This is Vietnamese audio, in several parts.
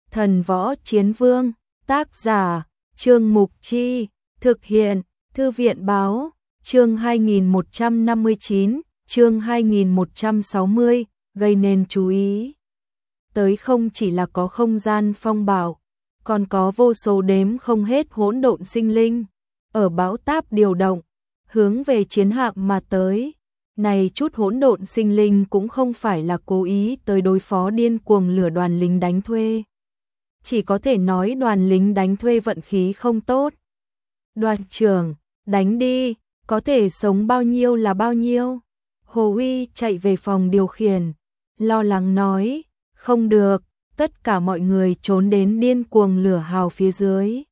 Thần Võ Chiến Vương, tác giả, Trương Mục Chi, thực hiện, Thư viện Báo, chương 2159, chương 2160, gây nên chú ý. Tới không chỉ là có không gian phong bạo, còn có vô số đếm không hết hỗn độn sinh linh, ở bão táp điều động, hướng về chiến hạm mà tới. Này chút hỗn độn sinh linh cũng không phải là cố ý tới đối phó điên cuồng lửa đoàn lính đánh thuê. Chỉ có thể nói đoàn lính đánh thuê vận khí không tốt. Đoàn trưởng, đánh đi, có thể sống bao nhiêu là bao nhiêu. Hồ Uy chạy về phòng điều khiển, lo lắng nói, không được, tất cả mọi người trốn đến điên cuồng lửa hào phía dưới.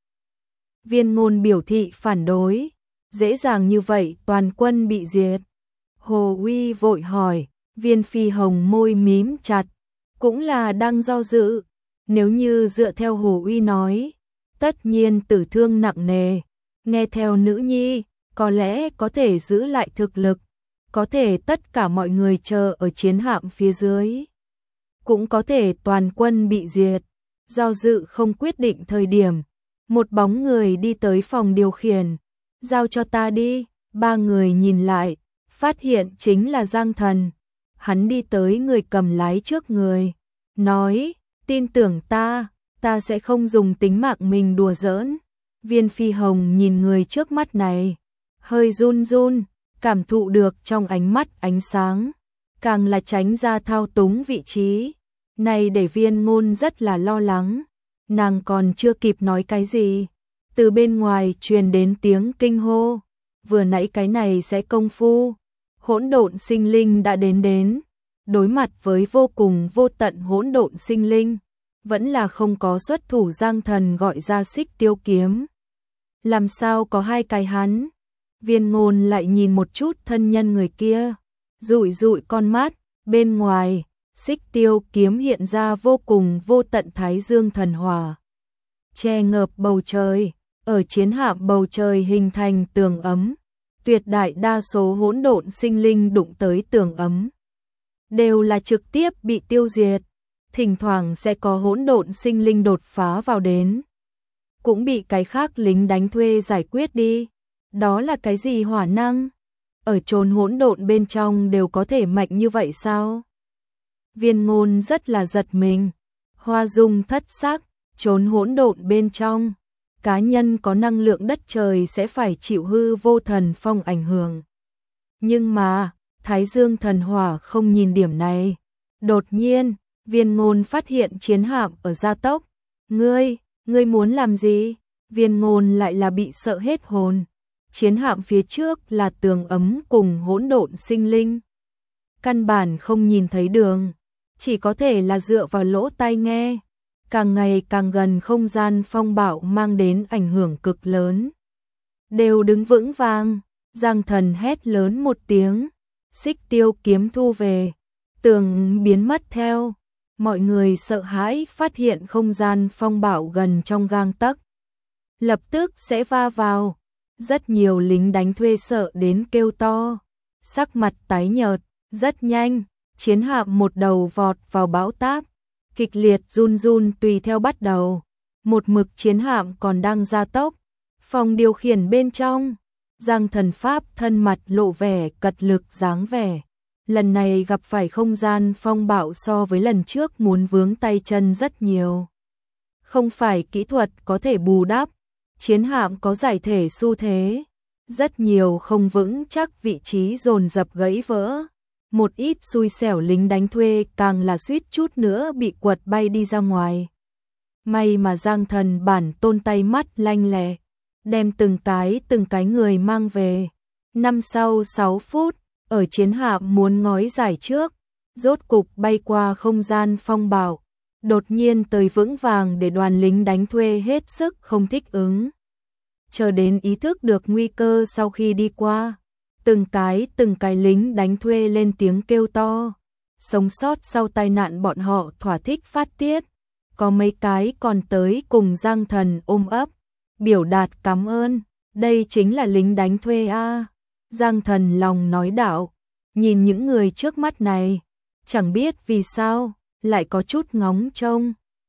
Viên Ngôn biểu thị phản đối, dễ dàng như vậy toàn quân bị diệt. Hồ Uy vội hỏi, Viên Phi Hồng môi mím chặt, cũng là đang do dự. Nếu như dựa theo Hồ Uy nói, tất nhiên tử thương nặng nề. Nghe theo nữ nhi, có lẽ có thể giữ lại thực lực, có thể tất cả mọi người chờ ở chiến hạm phía dưới. Cũng có thể toàn quân bị diệt. Do dự không quyết định thời điểm, một bóng người đi tới phòng điều khiển. Giao cho ta đi. Ba người nhìn lại, phát hiện chính là Giang Thần. Hắn đi tới người cầm lái trước người, nói, tin tưởng ta sẽ không dùng tính mạng mình đùa giỡn. Viên Phi Hồng nhìn người trước mắt này, hơi run run, cảm thụ được trong ánh mắt ánh sáng, càng là tránh ra thao túng vị trí. Này để Viên Ngôn rất là lo lắng, nàng còn chưa kịp nói cái gì, từ bên ngoài truyền đến tiếng kinh hô, vừa nãy cái này sẽ công phu, hỗn độn sinh linh đã đến, đối mặt với vô cùng vô tận hỗn độn sinh linh, vẫn là không có xuất thủ. Giang Thần gọi ra Xích Tiêu kiếm. Làm sao có hai cái hắn? Viên Ngôn lại nhìn một chút thân nhân người kia, dụi dụi con mắt, bên ngoài, Xích Tiêu kiếm hiện ra vô cùng vô tận thái dương thần hỏa, che ngợp bầu trời, ở chiến hạm bầu trời hình thành tường ấm, tuyệt đại đa số hỗn độn sinh linh đụng tới tường ấm đều là trực tiếp bị tiêu diệt, thỉnh thoảng sẽ có hỗn độn sinh linh đột phá vào đến, cũng bị cái khác lính đánh thuê giải quyết đi. Đó là cái gì hỏa năng? Ở chốn hỗn độn bên trong đều có thể mạnh như vậy sao? Viên Ngôn rất là giật mình, hoa dung thất sắc, chốn hỗn độn bên trong, cá nhân có năng lượng đất trời sẽ phải chịu hư vô thần phong ảnh hưởng. Nhưng mà, Thái Dương thần hỏa không nhìn điểm này. Đột nhiên, Viên Ngôn phát hiện chiến hạm ở gia tốc. Ngươi muốn làm gì? Viên Ngôn lại là bị sợ hết hồn. Chiến hạm phía trước là tường ấm cùng hỗn độn sinh linh. Căn bản không nhìn thấy đường, chỉ có thể là dựa vào lỗ tai nghe. Càng ngày càng gần không gian phong bạo mang đến ảnh hưởng cực lớn. Đều đứng vững vàng, Giang Thần hét lớn một tiếng, Xích Tiêu kiếm thu về, tường biến mất theo. Mọi người sợ hãi phát hiện không gian phong bạo gần trong gang tấc, lập tức sẽ va vào. Rất nhiều lính đánh thuê sợ đến kêu to, sắc mặt tái nhợt. Rất nhanh, chiến hạm một đầu vọt vào bão táp, kịch liệt run run tùy theo bắt đầu. Một mực chiến hạm còn đang gia tốc. Phòng điều khiển bên trong, Giang Thần pháp thân mặt lộ vẻ cật lực dáng vẻ. Lần này gặp phải không gian phong bạo so với lần trước muốn vướng tay chân rất nhiều. Không phải kỹ thuật có thể bù đắp, chiến hạm có giải thể xu thế. Rất nhiều không vững chắc vị trí dồn dập gãy vỡ. Một ít xui xẻo lính đánh thuê càng là suýt chút nữa bị quật bay đi ra ngoài. May mà Giang Thần bản tôn tay mắt lanh lẹ, đem từng cái người mang về. Sau 6 phút, ở chiến hạm muốn ngói giải trước, rốt cục bay qua không gian phong bạo, đột nhiên tới vững vàng để đoàn lính đánh thuê hết sức không thích ứng. Chờ đến ý thức được nguy cơ sau khi đi qua, từng cái lính đánh thuê lên tiếng kêu to. Sống sót sau tai nạn bọn họ thỏa thích phát tiết, có mấy cái còn tới cùng Giang Thần ôm ấp, biểu đạt cảm ơn, đây chính là lính đánh thuê a. Giang Thần lòng nói đạo, nhìn những người trước mắt này, chẳng biết vì sao, lại có chút ngóng trông.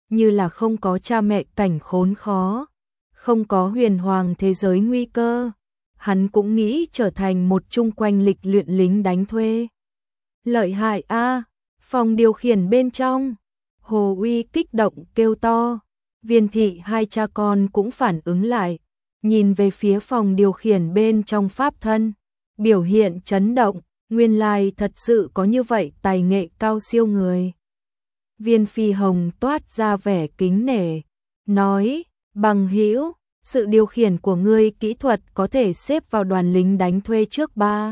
như là không có cha mẹ cảnh khốn khó, không có huyền hoàng thế giới nguy cơ. Hắn cũng nghĩ trở thành một chung quanh lịch luyện lính đánh thuê. Lợi hại a, phòng điều khiển bên trong. Hồ Uy kích động kêu to. Viên thị hai cha con cũng phản ứng lại, nhìn về phía phòng điều khiển bên trong pháp thân, biểu hiện chấn động, nguyên lai thật sự có như vậy tài nghệ cao siêu người. Viên Phi Hồng toát ra vẻ kính nể, nói, bằng hữu, sự điều khiển của ngươi kỹ thuật có thể xếp vào đoàn lính đánh thuê trước ba.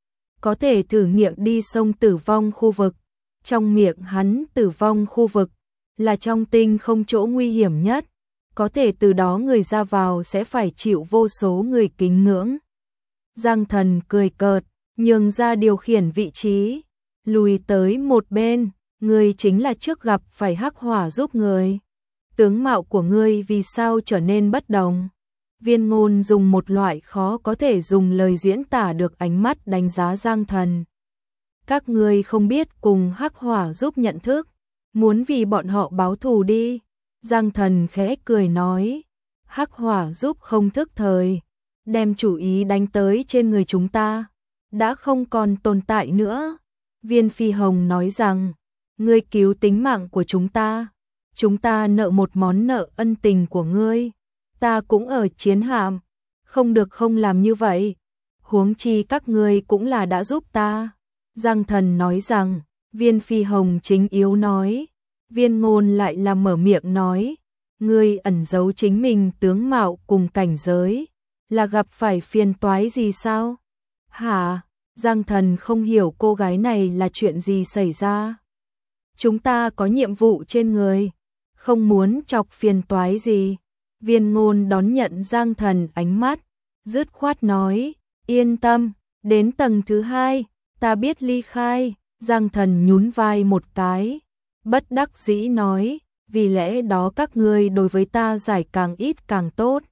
Có thể thử nghiệm đi sông tử vong khu vực. Trong miệng hắn tử vong khu vực là trong tinh không chỗ nguy hiểm nhất, có thể từ đó người ra vào sẽ phải chịu vô số người kính ngưỡng. Giang Thần cười cợt, nhường ra điều khiển vị trí, lùi tới một bên, ngươi chính là trước gặp phải hắc hỏa giúp người. Tướng mạo của ngươi vì sao trở nên bất đồng? Viên Ngôn dùng một loại khó có thể dùng lời diễn tả được ánh mắt đánh giá Giang Thần. Các ngươi không biết cùng hắc hỏa giúp nhận thức, muốn vì bọn họ báo thù đi. Giang Thần khẽ cười nói, hắc hỏa giúp không thức thời, đem chủ ý đánh tới trên người chúng ta, đã không còn tồn tại nữa. Viên Phi Hồng nói rằng, ngươi cứu tính mạng của chúng ta nợ một món nợ ân tình của ngươi, ta cũng ở chiến hạm, không được không làm như vậy, huống chi các ngươi cũng là đã giúp ta. Giang Thần nói rằng, Viên Phi Hồng chính yếu nói, Viên Ngôn lại là mở miệng nói, ngươi ẩn giấu chính mình tướng mạo cùng cảnh giới, là gặp phải phiền toái gì sao? Hả? Giang Thần không hiểu cô gái này là chuyện gì xảy ra. Chúng ta có nhiệm vụ trên người, không muốn chọc phiền toái gì. Viên Ngôn đón nhận Giang Thần ánh mắt, dứt khoát nói, yên tâm, đến tầng thứ 2, ta biết ly khai. Giang Thần nhún vai một cái, bất đắc dĩ nói, vì lẽ đó các ngươi đối với ta giải càng ít càng tốt.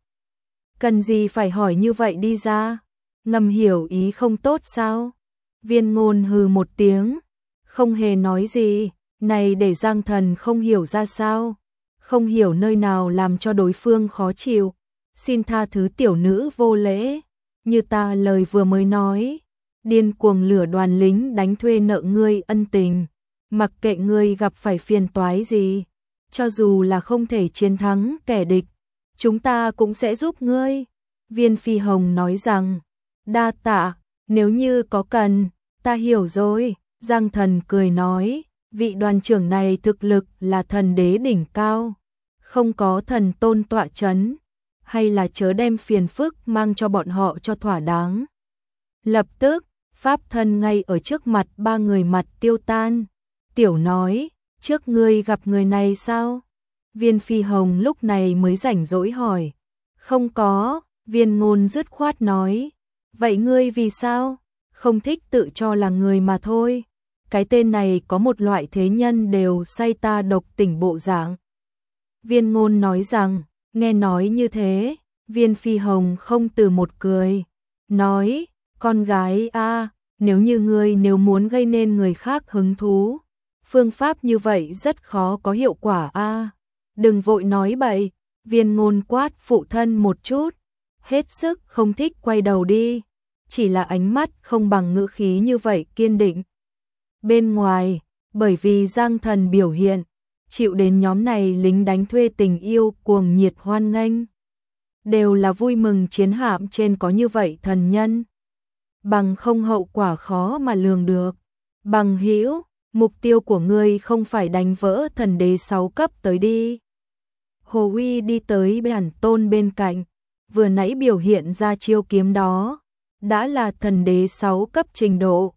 Cần gì phải hỏi như vậy đi ra, ngầm hiểu ý không tốt sao? Viên Ngôn hừ một tiếng, không hề nói gì, này để Giang Thần không hiểu ra sao, không hiểu nơi nào làm cho đối phương khó chịu. Xin tha thứ tiểu nữ vô lễ, như ta lời vừa mới nói, điên cuồng lửa đoàn lính đánh thuê nợ ngươi ân tình, mặc kệ ngươi gặp phải phiền toái gì, cho dù là không thể chiến thắng kẻ địch, chúng ta cũng sẽ giúp ngươi. Viên Phi Hồng nói rằng, đa tạ, nếu như có cần, ta hiểu rồi. Giang Thần cười nói, vị đoàn trưởng này thực lực là thần đế đỉnh cao, không có thần tôn tọa chấn, hay là chớ đem phiền phức mang cho bọn họ cho thỏa đáng. Lập tức, pháp thân ngay ở trước mặt ba người mặt tiêu tan. Tiểu nói, trước ngươi gặp người này sao? Viên Phi Hồng lúc này mới rảnh rỗi hỏi. Không có, Viên Ngôn dứt khoát nói. Vậy ngươi vì sao? Không thích tự cho là người mà thôi. Cái tên này có một loại thế nhân đều say ta độc tỉnh bộ dạng. Viên Ngôn nói rằng, nghe nói như thế, Viên Phi Hồng không từ một cười, nói, con gái a, nếu muốn gây nên người khác hứng thú, phương pháp như vậy rất khó có hiệu quả a. Đừng vội nói bậy. Viên Ngôn quát phụ thân một chút, hết sức không thích quay đầu đi, chỉ là ánh mắt không bằng ngữ khí như vậy kiên định. Bên ngoài, bởi vì Giang Thần biểu hiện, chịu đến nhóm này lính đánh thuê tình yêu cuồng nhiệt hoan nghênh. Đều là vui mừng chiến hạm trên có như vậy thần nhân. Bằng không hậu quả khó mà lường được. Bằng hữu, mục tiêu của ngươi không phải đánh vỡ thần đế 6 cấp tới đi. Hồ Uy đi tới Bản Tôn bên cạnh, vừa nãy biểu hiện ra chiêu kiếm đó, đã là thần đế 6 cấp trình độ.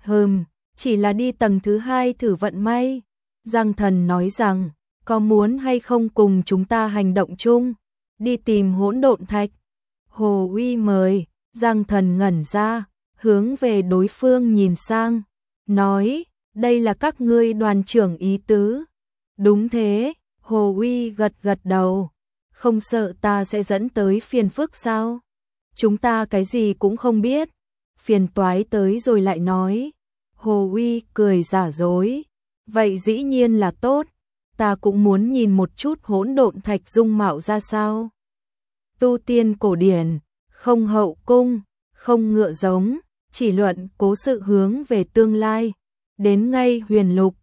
Chỉ là đi tầng thứ 2 thử vận may. Giang Thần nói rằng, có muốn hay không cùng chúng ta hành động chung, đi tìm hỗn độn thạch. Hồ Uy mời. Giang Thần ngẩn ra, hướng về đối phương nhìn sang, nói, đây là các ngươi đoàn trưởng ý tứ. Đúng thế, Hồ Uy gật gật đầu, không sợ ta sẽ dẫn tới phiền phức sao? Chúng ta cái gì cũng không biết, phiền toái tới rồi lại nói. Hồ Uy cười giả dối, vậy dĩ nhiên là tốt, ta cũng muốn nhìn một chút hỗn độn thạch dung mạo ra sao. Tu tiên cổ điển, không hậu cung, không ngựa giống, chỉ luận cố sự hướng về tương lai. Đến ngay huyền lục,